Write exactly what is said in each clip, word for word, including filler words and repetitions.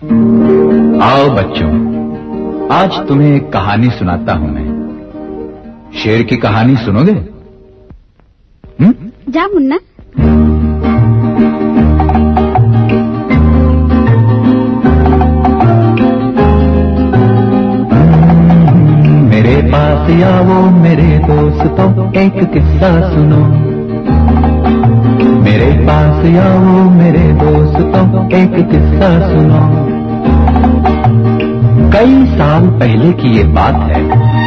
आओ बच्चों, आज तुम्हें एक कहानी सुनाता हूं मैं। शेर की कहानी सुनोगे? हम्म? जा मुन्ना। मेरे पास आओ मेरे दोस्तों, एक किस्सा सुनो। मेरे पास आओ मेरे दोस्तों, एक किस्सा सुनो। कई साल पहले की ये बात है।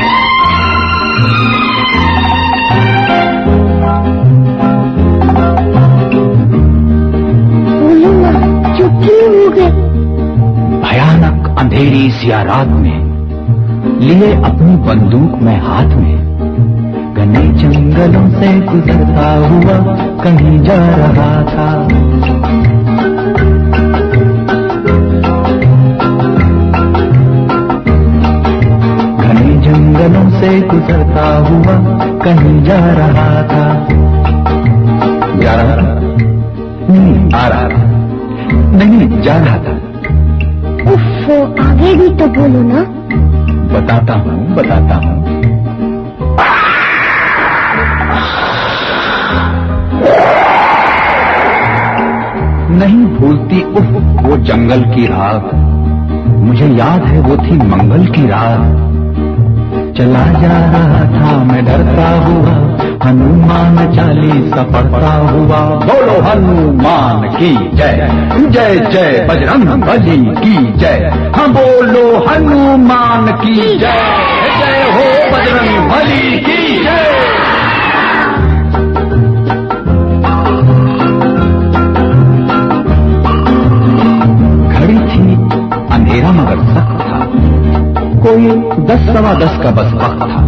चुप क्यों हो गए? भयानक अंधेरी सी रात में लिए अपनी बंदूक में हाथ में, घने जंगलों से गुजरता हुआ कहीं जा रहा था। घने जंगलों से गुजरता हुआ कहीं जा रहा था। जा रहा था? नहीं, आ रहा था। नहीं, जा रहा था। उफ, आगे भी तो बोलो ना। बताता हूँ बताता हूँ। नहीं भूलती उफ वो जंगल की रात, मुझे याद है वो थी मंगल की रात। चला जा रहा था मैं डरता हुआ, हनुमान चालीसा पढ़ता हुआ। बोलो हनुमान की जय, जय जय बजरंग बली की जय। हाँ बोलो हनुमान की जय, जय हो बजरंग बली की जय। घड़ी थी अंधेरा मगर सख्त था, कोई दस सवा दस का बस वक्त था।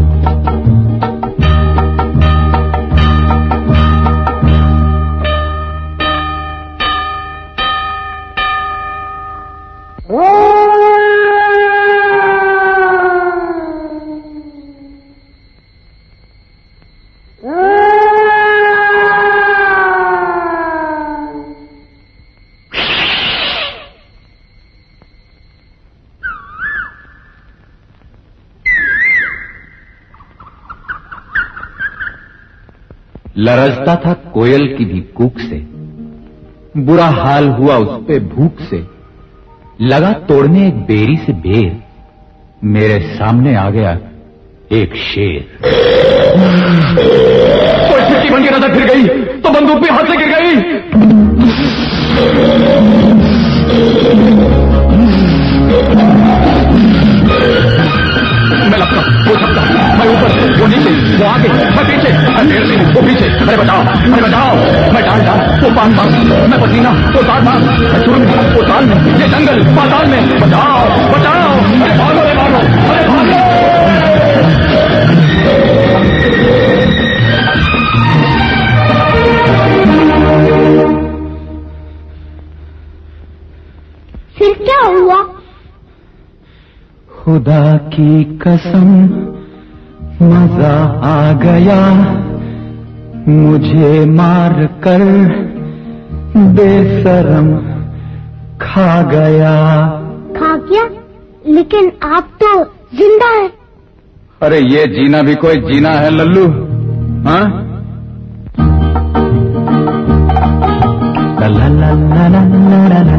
लरजता था कोयल की भी कूक से, बुरा हाल हुआ उस पे भूख से। लगा तोड़ने एक बेरी से बेर, मेरे सामने आ गया एक शेर। कोई खिड़की बन के नजर फिर गई तो बंदूक भी हाथ से गिर गई। मैं लगता वो छपता, मैं ऊपर, वो नीचे, वो आगे, मैं पीछे, मैं देर से, वो पीछे। अरे बचाओ, अरे बचाओ। मैं डाल डाल, वो पान पान, मैं पसीना, वो तार तार, मैं चुन, वो ताल में, ये जंगल पाताल में। बचाओ, बचाओ, अरे भागो, अरे भागो, अरे भागो। फिर क्या हुआ? खुदा की कसम मजा आ गया, मुझे मार कर बेशरम खा गया। खा गया? लेकिन आप तो जिंदा है। अरे ये जीना भी कोई जीना है लल्लू? हाँ? ला ला ला ला ला ला